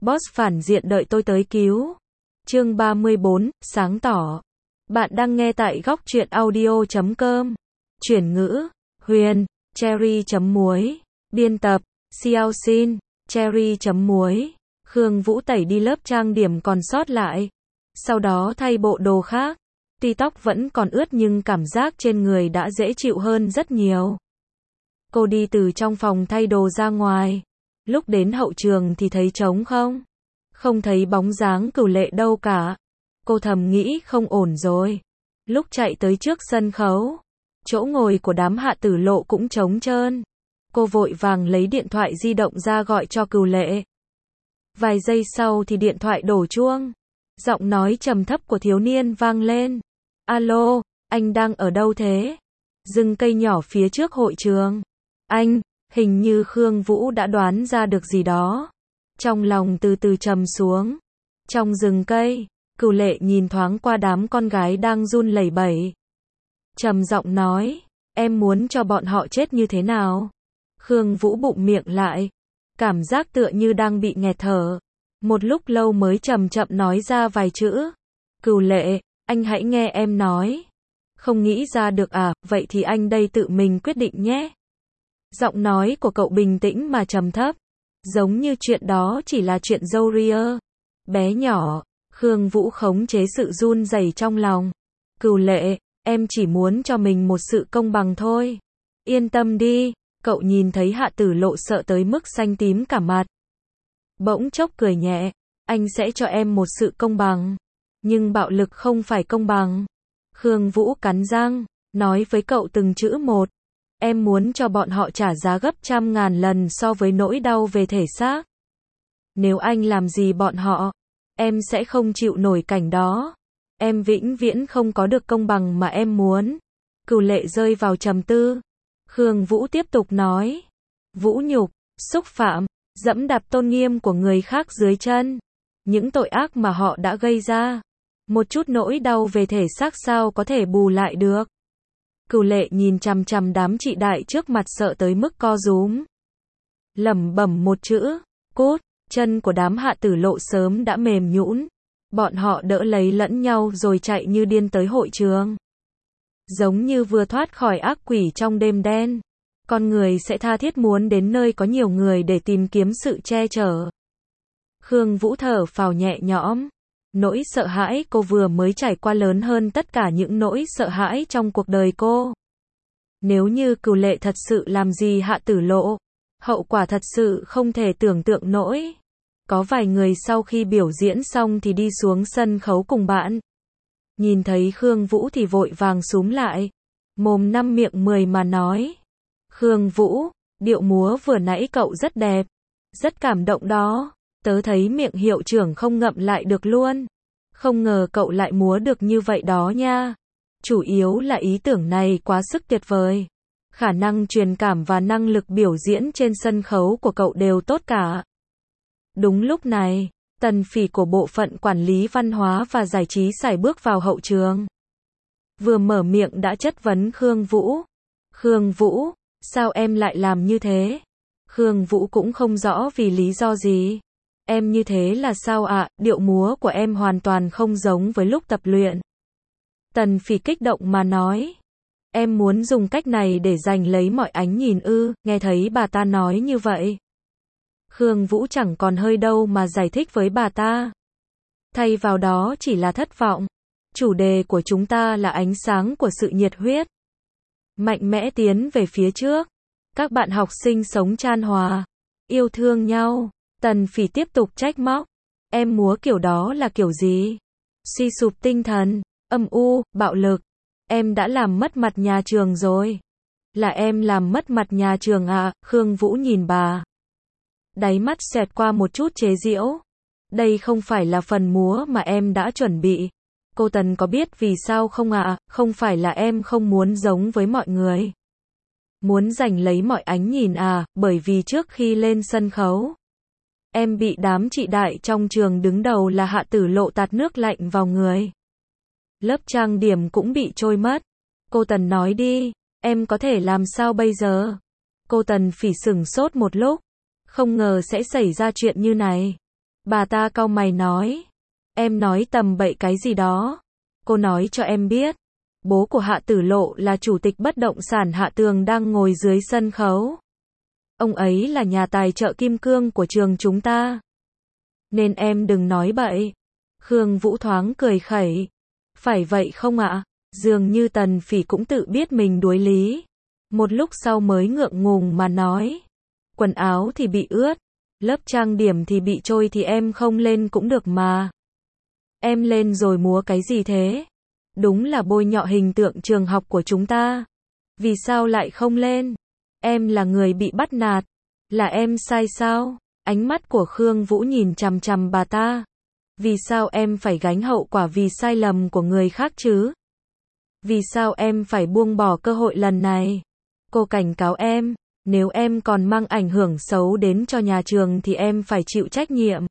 Boss phản diện đợi tôi tới cứu. Chương 34, sáng tỏ. Bạn đang nghe tại góc truyện audio.com. Chuyển ngữ, Huyền, Cherry.muối. Biên tập, Xiao Xin, Cherry.muối. Khương Vũ tẩy đi lớp trang điểm còn sót lại. Sau đó thay bộ đồ khác. Tuy tóc vẫn còn ướt nhưng cảm giác trên người đã dễ chịu hơn rất nhiều. Cô đi từ trong phòng thay đồ ra ngoài. Lúc đến hậu trường thì thấy trống không. Không thấy bóng dáng Cửu Lệ đâu cả. Cô thầm nghĩ không ổn rồi. Lúc chạy tới trước sân khấu, chỗ ngồi của đám Hạ Tử Lộ cũng trống trơn. Cô vội vàng lấy điện thoại di động ra gọi cho Cửu Lệ. Vài giây sau thì điện thoại đổ chuông. Giọng nói trầm thấp của thiếu niên vang lên. Alo, anh đang ở đâu thế? Rừng cây nhỏ phía trước hội trường. Anh, hình như Khương Vũ đã đoán ra được gì đó. Trong lòng từ từ trầm xuống. Trong rừng cây, Cửu Lệ nhìn thoáng qua đám con gái đang run lẩy bẩy. Trầm giọng nói, em muốn cho bọn họ chết như thế nào? Khương Vũ bụng miệng lại. Cảm giác tựa như đang bị nghẹt thở. Một lúc lâu mới chậm chậm nói ra vài chữ. Cửu Lệ, anh hãy nghe em nói. Không nghĩ ra được à, vậy thì anh đây tự mình quyết định nhé. Giọng nói của cậu bình tĩnh mà trầm thấp. Giống như chuyện đó chỉ là chuyện dâu ria. Bé nhỏ, Khương Vũ khống chế sự run rẩy trong lòng. Cửu Lệ, em chỉ muốn cho mình một sự công bằng thôi. Yên tâm đi, cậu nhìn thấy Hạ Tử Lộ sợ tới mức xanh tím cả mặt. Bỗng chốc cười nhẹ, anh sẽ cho em một sự công bằng. Nhưng bạo lực không phải công bằng. Khương Vũ cắn răng, nói với cậu từng chữ một. Em muốn cho bọn họ trả giá gấp 100.000 lần so với nỗi đau về thể xác. Nếu anh làm gì bọn họ, em sẽ không chịu nổi cảnh đó. Em vĩnh viễn không có được công bằng mà em muốn. Cửu Lệ rơi vào trầm tư. Khương Vũ tiếp tục nói. Vũ nhục, xúc phạm, dẫm đạp tôn nghiêm của người khác dưới chân. Những tội ác mà họ đã gây ra. Một chút nỗi đau về thể xác sao có thể bù lại được. Cửu Lệ nhìn chằm chằm đám chị đại trước mặt sợ tới mức co rúm. Lẩm bẩm một chữ, cút, chân của đám Hạ Tử Lộ sớm đã mềm nhũn. Bọn họ đỡ lấy lẫn nhau rồi chạy như điên tới hội trường. Giống như vừa thoát khỏi ác quỷ trong đêm đen. Con người sẽ tha thiết muốn đến nơi có nhiều người để tìm kiếm sự che chở. Khương Vũ thở phào nhẹ nhõm. Nỗi sợ hãi cô vừa mới trải qua lớn hơn tất cả những nỗi sợ hãi trong cuộc đời cô. Nếu như Cửu Lệ thật sự làm gì Hạ Tử Lộ, hậu quả thật sự không thể tưởng tượng nổi. Có vài người sau khi biểu diễn xong thì đi xuống sân khấu cùng bạn. Nhìn thấy Khương Vũ thì vội vàng xúm lại. Mồm năm miệng 10 mà nói. Khương Vũ, điệu múa vừa nãy cậu rất đẹp. Rất cảm động đó. Tớ thấy miệng hiệu trưởng không ngậm lại được luôn. Không ngờ cậu lại múa được như vậy đó nha. Chủ yếu là ý tưởng này quá sức tuyệt vời. Khả năng truyền cảm và năng lực biểu diễn trên sân khấu của cậu đều tốt cả. Đúng lúc này, Tần Phỉ của bộ phận quản lý văn hóa và giải trí sải bước vào hậu trường. Vừa mở miệng đã chất vấn Khương Vũ. Khương Vũ, sao em lại làm như thế? Khương Vũ cũng không rõ vì lý do gì. Em như thế là sao ạ? Điệu múa của em hoàn toàn không giống với lúc tập luyện. Tần Phỉ kích động mà nói. Em muốn dùng cách này để giành lấy mọi ánh nhìn ư? Nghe thấy bà ta nói như vậy. Khương Vũ chẳng còn hơi đâu mà giải thích với bà ta. Thay vào đó chỉ là thất vọng. Chủ đề của chúng ta là ánh sáng của sự nhiệt huyết. Mạnh mẽ tiến về phía trước. Các bạn học sinh sống chan hòa. Yêu thương nhau. Tần Phỉ tiếp tục trách móc. Em múa kiểu đó là kiểu gì? Suy sụp tinh thần, âm u, bạo lực. Em đã làm mất mặt nhà trường rồi. Là em làm mất mặt nhà trường à? Khương Vũ nhìn bà. Đáy mắt xẹt qua một chút chế giễu. Đây không phải là phần múa mà em đã chuẩn bị. Cô Tần có biết vì sao không ạ? Không phải là em không muốn giống với mọi người. Muốn giành lấy mọi ánh nhìn à? Bởi vì trước khi lên sân khấu, em bị đám chị đại trong trường đứng đầu là Hạ Tử Lộ tạt nước lạnh vào người. Lớp trang điểm cũng bị trôi mất. Cô Tần nói đi, em có thể làm sao bây giờ? Cô Tần Phỉ sửng sốt một lúc. Không ngờ sẽ xảy ra chuyện như này. Bà ta cau mày nói. Em nói tầm bậy cái gì đó? Cô nói cho em biết. Bố của Hạ Tử Lộ là chủ tịch bất động sản Hạ Tường đang ngồi dưới sân khấu. Ông ấy là nhà tài trợ kim cương của trường chúng ta. Nên em đừng nói bậy. Khương Vũ thoáng cười khẩy. Phải vậy không ạ? Dường như Tần Phỉ cũng tự biết mình đuối lý. Một lúc sau mới ngượng ngùng mà nói. Quần áo thì bị ướt, lớp trang điểm thì bị trôi thì em không lên cũng được mà. Em lên rồi múa cái gì thế? Đúng là bôi nhọ hình tượng trường học của chúng ta. Vì sao lại không lên? Em là người bị bắt nạt. Là em sai sao? Ánh mắt của Khương Vũ nhìn chằm chằm bà ta. Vì sao em phải gánh hậu quả vì sai lầm của người khác chứ? Vì sao em phải buông bỏ cơ hội lần này? Cô cảnh cáo em, nếu em còn mang ảnh hưởng xấu đến cho nhà trường thì em phải chịu trách nhiệm.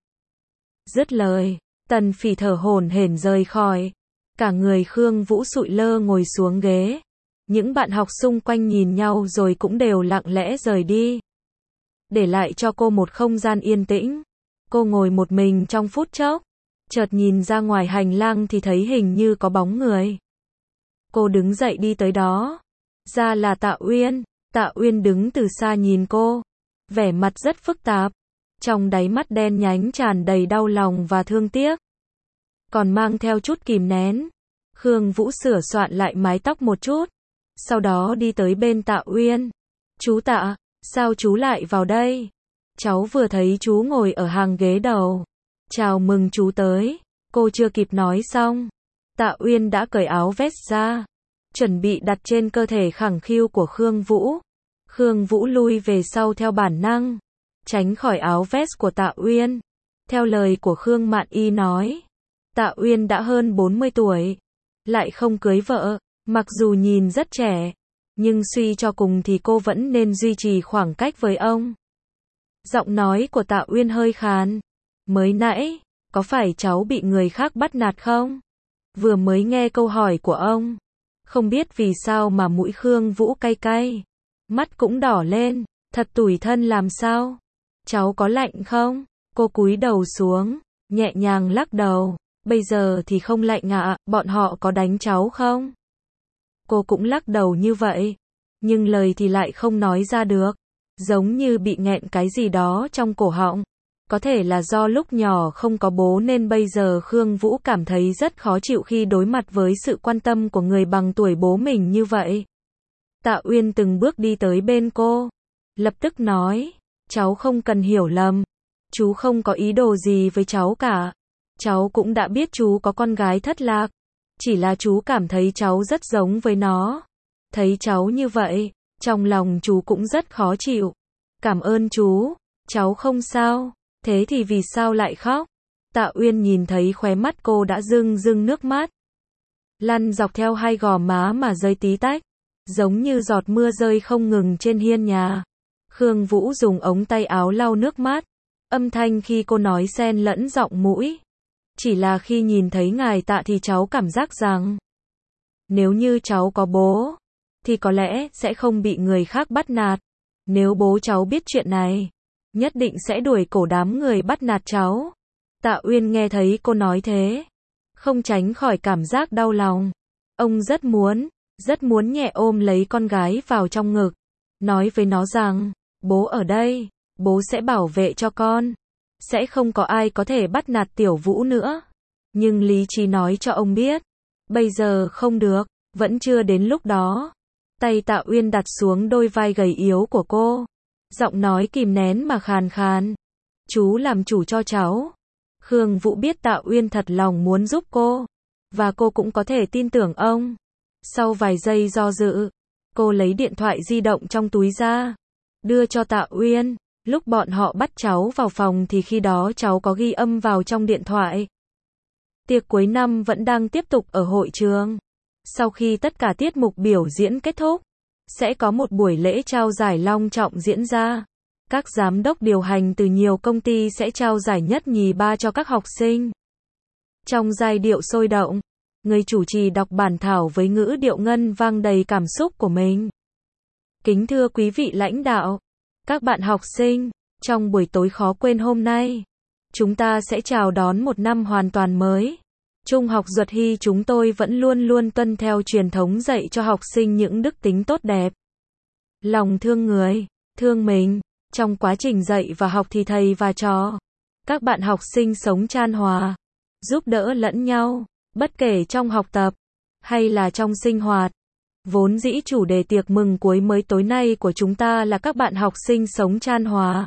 Dứt lời, Tần Phỉ thở hổn hển rời khỏi. Cả người Khương Vũ sụi lơ ngồi xuống ghế. Những bạn học xung quanh nhìn nhau rồi cũng đều lặng lẽ rời đi. Để lại cho cô một không gian yên tĩnh. Cô ngồi một mình trong phút chốc. Chợt nhìn ra ngoài hành lang thì thấy hình như có bóng người. Cô đứng dậy đi tới đó. Ra là Tạ Uyên. Tạ Uyên đứng từ xa nhìn cô. Vẻ mặt rất phức tạp. Trong đáy mắt đen nhánh tràn đầy đau lòng và thương tiếc. Còn mang theo chút kìm nén. Khương Vũ sửa soạn lại mái tóc một chút. Sau đó đi tới bên Tạ Uyên. Chú Tạ, sao chú lại vào đây? Cháu vừa thấy chú ngồi ở hàng ghế đầu. Chào mừng chú tới. Cô chưa kịp nói xong. Tạ Uyên đã cởi áo vest ra. Chuẩn bị đặt trên cơ thể khẳng khiu của Khương Vũ. Khương Vũ lui về sau theo bản năng. Tránh khỏi áo vest của Tạ Uyên. Theo lời của Khương Mạn Y nói. Tạ Uyên đã hơn 40 tuổi. Lại không cưới vợ. Mặc dù nhìn rất trẻ. Nhưng suy cho cùng thì cô vẫn nên duy trì khoảng cách với ông. Giọng nói của Tạ Uyên hơi khàn. Mới nãy, có phải cháu bị người khác bắt nạt không? Vừa mới nghe câu hỏi của ông. Không biết vì sao mà mũi Khương Vũ cay cay. Mắt cũng đỏ lên. Thật tủi thân làm sao? Cháu có lạnh không? Cô cúi đầu xuống. Nhẹ nhàng lắc đầu. Bây giờ thì không lạnh ạ. Bọn họ có đánh cháu không? Cô cũng lắc đầu như vậy. Nhưng lời thì lại không nói ra được. Giống như bị nghẹn cái gì đó trong cổ họng. Có thể là do lúc nhỏ không có bố nên bây giờ Khương Vũ cảm thấy rất khó chịu khi đối mặt với sự quan tâm của người bằng tuổi bố mình như vậy. Tạ Uyên từng bước đi tới bên cô. Lập tức nói. Cháu không cần hiểu lầm. Chú không có ý đồ gì với cháu cả. Cháu cũng đã biết chú có con gái thất lạc. Chỉ là chú cảm thấy cháu rất giống với nó. Thấy cháu như vậy, trong lòng chú cũng rất khó chịu. Cảm ơn chú. Cháu không sao. Thế thì vì sao lại khóc? Tạ Uyên nhìn thấy khóe mắt cô đã rưng rưng nước mắt. Lăn dọc theo hai gò má mà rơi tí tách. Giống như giọt mưa rơi không ngừng trên hiên nhà. Khương Vũ dùng ống tay áo lau nước mắt. Âm thanh khi cô nói xen lẫn giọng mũi. Chỉ là khi nhìn thấy ngài Tạ thì cháu cảm giác rằng. Nếu như cháu có bố. Thì có lẽ sẽ không bị người khác bắt nạt. Nếu bố cháu biết chuyện này. Nhất định sẽ đuổi cổ đám người bắt nạt cháu. Tạ Uyên nghe thấy cô nói thế. Không tránh khỏi cảm giác đau lòng. Ông rất muốn nhẹ ôm lấy con gái vào trong ngực. Nói với nó rằng, bố ở đây, bố sẽ bảo vệ cho con. Sẽ không có ai có thể bắt nạt Tiểu Vũ nữa. Nhưng lý trí nói cho ông biết. Bây giờ không được, vẫn chưa đến lúc đó. Tay Tạ Uyên đặt xuống đôi vai gầy yếu của cô. Giọng nói kìm nén mà khàn khàn. Chú làm chủ cho cháu. Khương Vũ biết Tạ Uyên thật lòng muốn giúp cô. Và cô cũng có thể tin tưởng ông. Sau vài giây do dự, cô lấy điện thoại di động trong túi ra. Đưa cho Tạ Uyên. Lúc bọn họ bắt cháu vào phòng thì khi đó cháu có ghi âm vào trong điện thoại. Tiệc cuối năm vẫn đang tiếp tục ở hội trường. Sau khi tất cả tiết mục biểu diễn kết thúc, sẽ có một buổi lễ trao giải long trọng diễn ra. Các giám đốc điều hành từ nhiều công ty sẽ trao giải nhất nhì ba cho các học sinh. Trong giai điệu sôi động, người chủ trì đọc bản thảo với ngữ điệu ngân vang đầy cảm xúc của mình. Kính thưa quý vị lãnh đạo, các bạn học sinh, trong buổi tối khó quên hôm nay, chúng ta sẽ chào đón một năm hoàn toàn mới. Trung học Duật Hy chúng tôi vẫn luôn luôn tuân theo truyền thống dạy cho học sinh những đức tính tốt đẹp. Lòng thương người, thương mình. Trong quá trình dạy và học thì thầy và trò, các bạn học sinh sống chan hòa, giúp đỡ lẫn nhau, bất kể trong học tập hay là trong sinh hoạt. Vốn dĩ chủ đề tiệc mừng cuối mới tối nay của chúng ta là các bạn học sinh sống chan hòa,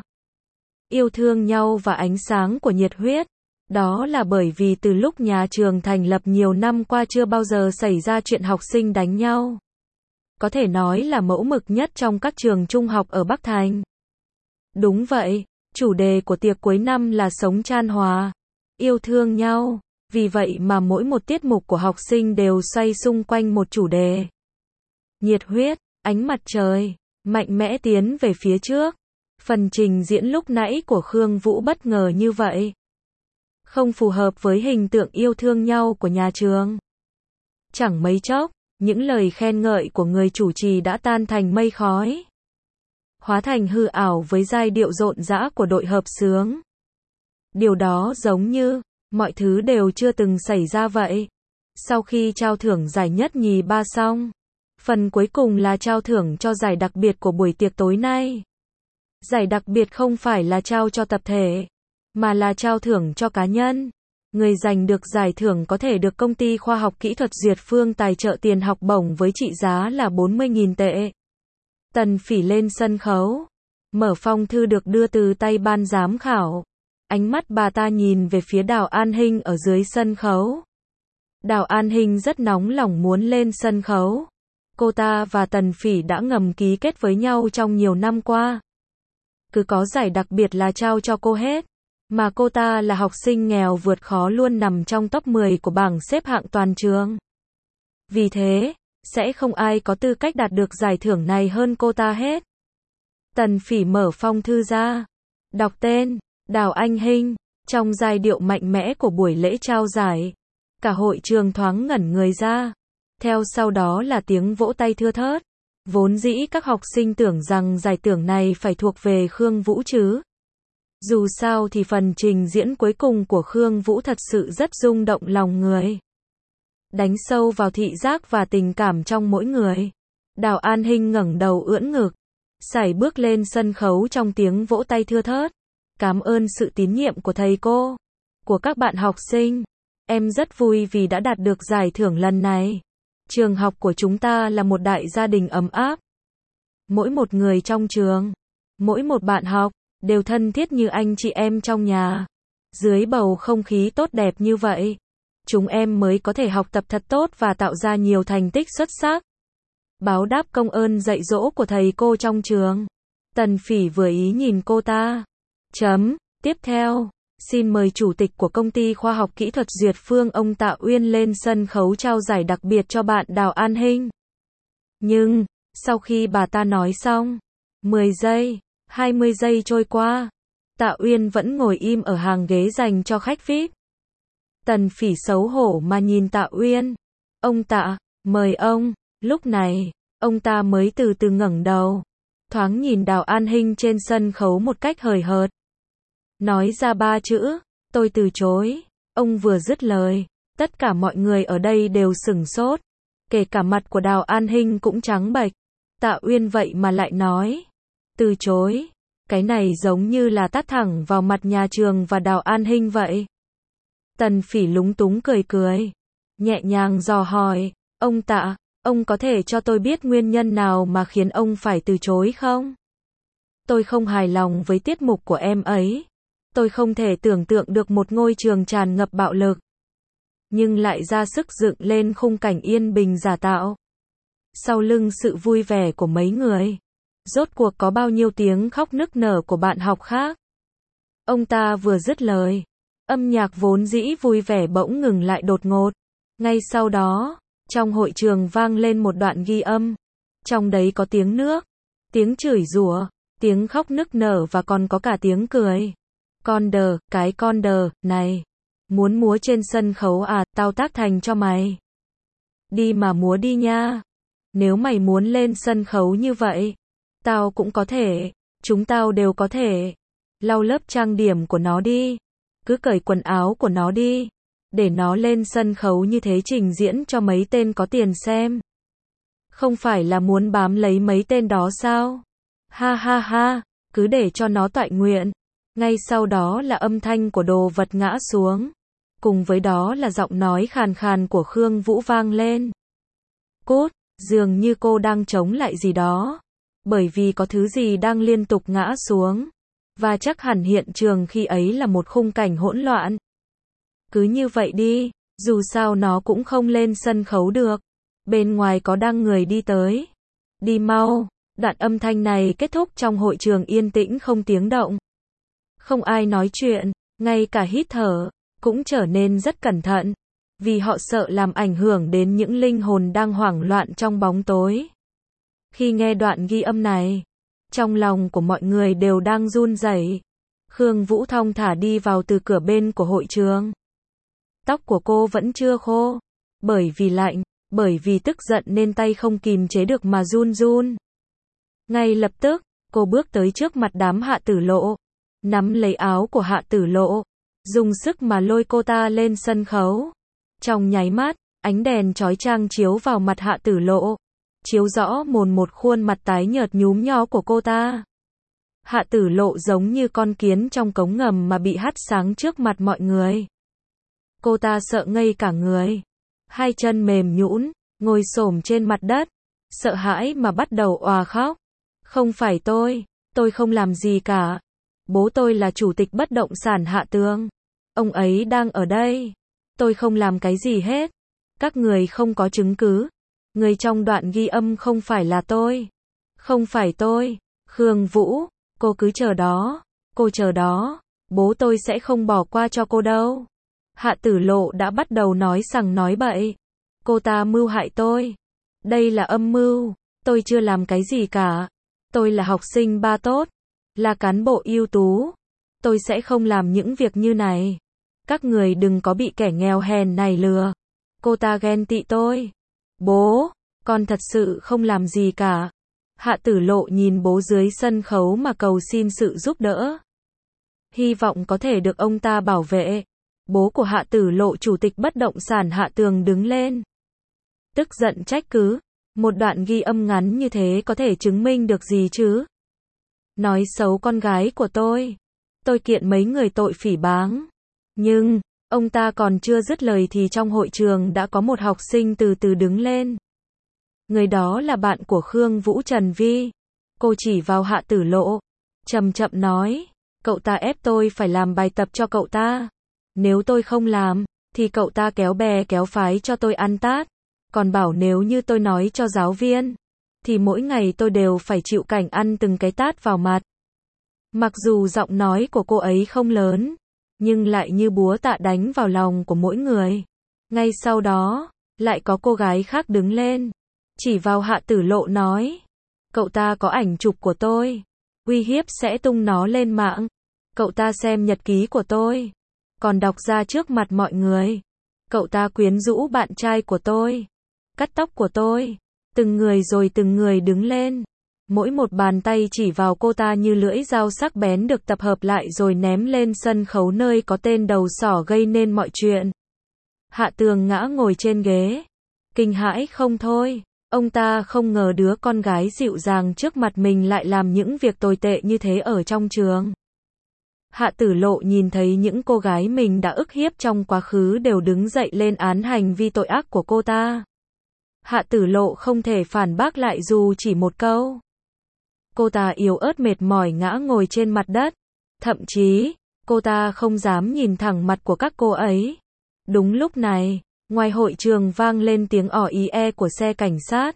yêu thương nhau và ánh sáng của nhiệt huyết. Đó là bởi vì từ lúc nhà trường thành lập nhiều năm qua chưa bao giờ xảy ra chuyện học sinh đánh nhau. Có thể nói là mẫu mực nhất trong các trường trung học ở Bắc Thành. Đúng vậy, chủ đề của tiệc cuối năm là sống chan hòa, yêu thương nhau. Vì vậy mà mỗi một tiết mục của học sinh đều xoay xung quanh một chủ đề. Nhiệt huyết, ánh mặt trời, mạnh mẽ tiến về phía trước. Phần trình diễn lúc nãy của Khương Vũ bất ngờ như vậy. Không phù hợp với hình tượng yêu thương nhau của nhà trường. Chẳng mấy chốc, những lời khen ngợi của người chủ trì đã tan thành mây khói, hóa thành hư ảo với giai điệu rộn rã của đội hợp xướng. Điều đó giống như mọi thứ đều chưa từng xảy ra vậy. Sau khi trao thưởng giải nhất nhì ba xong, phần cuối cùng là trao thưởng cho giải đặc biệt của buổi tiệc tối nay. Giải đặc biệt không phải là trao cho tập thể, mà là trao thưởng cho cá nhân. Người giành được giải thưởng có thể được công ty khoa học kỹ thuật Duyệt Phương tài trợ tiền học bổng với trị giá là 40.000 tệ. Tần Phỉ lên sân khấu, mở phong thư được đưa từ tay ban giám khảo. Ánh mắt bà ta nhìn về phía Đào An Hinh ở dưới sân khấu. Đào An Hinh rất nóng lòng muốn lên sân khấu. Cô ta và Tần Phỉ đã ngầm ký kết với nhau trong nhiều năm qua. Cứ có giải đặc biệt là trao cho cô hết. Mà cô ta là học sinh nghèo vượt khó luôn nằm trong top 10 của bảng xếp hạng toàn trường. Vì thế, sẽ không ai có tư cách đạt được giải thưởng này hơn cô ta hết. Tần Phỉ mở phong thư ra, đọc tên Đào Anh Hinh, trong giai điệu mạnh mẽ của buổi lễ trao giải. Cả hội trường thoáng ngẩn người ra. Theo sau đó là tiếng vỗ tay thưa thớt. Vốn dĩ các học sinh tưởng rằng giải thưởng này phải thuộc về Khương Vũ chứ. Dù sao thì phần trình diễn cuối cùng của Khương Vũ thật sự rất rung động lòng người. Đánh sâu vào thị giác và tình cảm trong mỗi người. Đào An Hinh ngẩng đầu ưỡn ngực, sải bước lên sân khấu trong tiếng vỗ tay thưa thớt. Cảm ơn sự tín nhiệm của thầy cô, của các bạn học sinh. Em rất vui vì đã đạt được giải thưởng lần này. Trường học của chúng ta là một đại gia đình ấm áp. Mỗi một người trong trường, mỗi một bạn học, đều thân thiết như anh chị em trong nhà. Dưới bầu không khí tốt đẹp như vậy, chúng em mới có thể học tập thật tốt và tạo ra nhiều thành tích xuất sắc. Báo đáp công ơn dạy dỗ của thầy cô trong trường. Tần Phỉ vừa ý nhìn cô ta. Tiếp theo, xin mời chủ tịch của công ty khoa học kỹ thuật Duyệt Phương ông Tạ Uyên lên sân khấu trao giải đặc biệt cho bạn Đào An Hinh. Nhưng, sau khi bà ta nói xong, 10 giây, 20 giây trôi qua, Tạ Uyên vẫn ngồi im ở hàng ghế dành cho khách VIP. Tần Phỉ xấu hổ mà nhìn Tạ Uyên. Ông Tạ, mời ông. Lúc này, ông ta mới từ từ ngẩng đầu, thoáng nhìn Đào An Hinh trên sân khấu một cách hời hợt. Nói ra 3 chữ, tôi từ chối. Ông vừa dứt lời, tất cả mọi người ở đây đều sửng sốt. Kể cả mặt của Đào An Hinh cũng trắng bệch. Tạ Uyên vậy mà lại nói từ chối. Cái này giống như là tát thẳng vào mặt nhà trường và Đào An Hinh vậy. Tần Phỉ lúng túng cười cười, nhẹ nhàng dò hỏi, ông Tạ, ông có thể cho tôi biết nguyên nhân nào mà khiến ông phải từ chối không? Tôi không hài lòng với tiết mục của em ấy. Tôi không thể tưởng tượng được một ngôi trường tràn ngập bạo lực, nhưng lại ra sức dựng lên khung cảnh yên bình giả tạo. Sau lưng sự vui vẻ của mấy người, rốt cuộc có bao nhiêu tiếng khóc nức nở của bạn học khác. Ông ta vừa dứt lời, âm nhạc vốn dĩ vui vẻ bỗng ngừng lại đột ngột. Ngay sau đó, trong hội trường vang lên một đoạn ghi âm. Trong đấy có tiếng nước, tiếng chửi rủa, tiếng khóc nức nở và còn có cả tiếng cười. Cái con đờ, này. Muốn múa trên sân khấu à, tao tác thành cho mày. Đi mà múa đi nha. Nếu mày muốn lên sân khấu như vậy, tao cũng có thể. Chúng tao đều có thể. Lau lớp trang điểm của nó đi. cứ cởi quần áo của nó đi, để nó lên sân khấu như thế trình diễn cho mấy tên có tiền xem. Không phải là muốn bám lấy mấy tên đó sao? Ha ha ha, cứ để cho nó toại nguyện. Ngay sau đó là âm thanh của đồ vật ngã xuống. Cùng với đó là giọng nói khàn khàn của Khương Vũ vang lên. Cút, dường như cô đang chống lại gì đó. Bởi vì có thứ gì đang liên tục ngã xuống. Và chắc hẳn hiện trường khi ấy là một khung cảnh hỗn loạn. Cứ như vậy đi, dù sao nó cũng không lên sân khấu được. Bên ngoài có đang người đi tới. Đi mau, đoạn âm thanh này kết thúc trong hội trường yên tĩnh không tiếng động. Không ai nói chuyện, ngay cả hít thở, cũng trở nên rất cẩn thận. Vì họ sợ làm ảnh hưởng đến những linh hồn đang hoảng loạn trong bóng tối. Khi nghe đoạn ghi âm này, trong lòng của mọi người đều đang run rẩy. Khương Vũ thong thả đi vào từ cửa bên của hội trường. Tóc của cô vẫn chưa khô, bởi vì lạnh, bởi vì tức giận nên tay không kìm chế được mà run run. Ngay lập tức, cô bước tới trước mặt đám Hạ Tử Lộ, nắm lấy áo của Hạ Tử Lộ, dùng sức mà lôi cô ta lên sân khấu. Trong nháy mắt, ánh đèn chói chang chiếu vào mặt Hạ Tử Lộ, chiếu rõ một khuôn mặt tái nhợt nhúm nhó của cô ta. Hạ Tử Lộ giống như con kiến trong cống ngầm mà bị hắt sáng trước mặt mọi người. Cô ta sợ ngây cả người, hai chân mềm nhũn, ngồi xổm trên mặt đất, sợ hãi mà bắt đầu òa khóc. Không phải tôi không làm gì cả. Bố tôi là chủ tịch bất động sản Hạ Tường. Ông ấy đang ở đây. Tôi không làm cái gì hết. Các người không có chứng cứ. Người trong đoạn ghi âm không phải là tôi. Không phải tôi. Khương Vũ, cô cứ chờ đó. Cô chờ đó. Bố tôi sẽ không bỏ qua cho cô đâu. Hạ Tử Lộ đã bắt đầu nói sằng nói bậy. Cô ta mưu hại tôi. Đây là âm mưu. Tôi chưa làm cái gì cả. Tôi là học sinh ba tốt. Là cán bộ ưu tú. Tôi sẽ không làm những việc như này. Các người đừng có bị kẻ nghèo hèn này lừa. Cô ta ghen tị tôi. Bố, con thật sự không làm gì cả. Hạ Tử Lộ nhìn bố dưới sân khấu mà cầu xin sự giúp đỡ. Hy vọng có thể được ông ta bảo vệ. Bố của Hạ Tử Lộ chủ tịch bất động sản Hạ Tường đứng lên. Tức giận trách cứ. Một đoạn ghi âm ngắn như thế có thể chứng minh được gì chứ? Nói xấu con gái của tôi. Tôi kiện mấy người tội phỉ báng. Nhưng, ông ta còn chưa dứt lời thì trong hội trường đã có một học sinh từ từ đứng lên. Người đó là bạn của Khương Vũ, Trần Vi. Cô chỉ vào Hạ Tử Lộ, chậm chậm nói, cậu ta ép tôi phải làm bài tập cho cậu ta. Nếu tôi không làm, thì cậu ta kéo bè kéo phái cho tôi ăn tát. Còn bảo nếu như tôi nói cho giáo viên, thì mỗi ngày tôi đều phải chịu cảnh ăn từng cái tát vào mặt. Mặc dù giọng nói của cô ấy không lớn, nhưng lại như búa tạ đánh vào lòng của mỗi người. Ngay sau đó, lại có cô gái khác đứng lên, chỉ vào Hạ Tử Lộ nói, cậu ta có ảnh chụp của tôi, uy hiếp sẽ tung nó lên mạng. Cậu ta xem nhật ký của tôi, còn đọc ra trước mặt mọi người. Cậu ta quyến rũ bạn trai của tôi, cắt tóc của tôi. Từng người rồi từng người đứng lên. Mỗi một bàn tay chỉ vào cô ta như lưỡi dao sắc bén được tập hợp lại rồi ném lên sân khấu nơi có tên đầu sỏ gây nên mọi chuyện. Hạ Tường ngã ngồi trên ghế. Kinh hãi không thôi. Ông ta không ngờ đứa con gái dịu dàng trước mặt mình lại làm những việc tồi tệ như thế ở trong trường. Hạ Tử Lộ nhìn thấy những cô gái mình đã ức hiếp trong quá khứ đều đứng dậy lên án hành vi tội ác của cô ta. Hạ Tử Lộ không thể phản bác lại dù chỉ một câu. Cô ta yếu ớt mệt mỏi ngã ngồi trên mặt đất. Thậm chí, cô ta không dám nhìn thẳng mặt của các cô ấy. Đúng lúc này, ngoài hội trường vang lên tiếng ỏ ý của xe cảnh sát.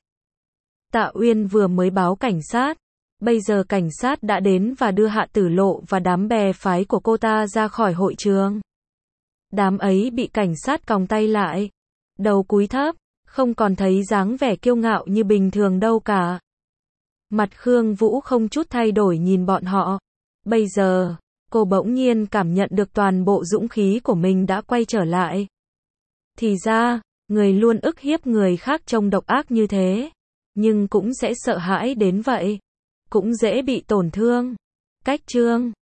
Tạ Uyên vừa mới báo cảnh sát. Bây giờ cảnh sát đã đến và đưa Hạ Tử Lộ và đám bè phái của cô ta ra khỏi hội trường. Đám ấy bị cảnh sát còng tay lại, đầu cúi thấp, không còn thấy dáng vẻ kiêu ngạo như bình thường đâu cả. Mặt Khương Vũ không chút thay đổi nhìn bọn họ. Bây giờ, cô bỗng nhiên cảm nhận được toàn bộ dũng khí của mình đã quay trở lại. Thì ra, người luôn ức hiếp người khác trông độc ác như thế, nhưng cũng sẽ sợ hãi đến vậy. Cũng dễ bị tổn thương. Cách chương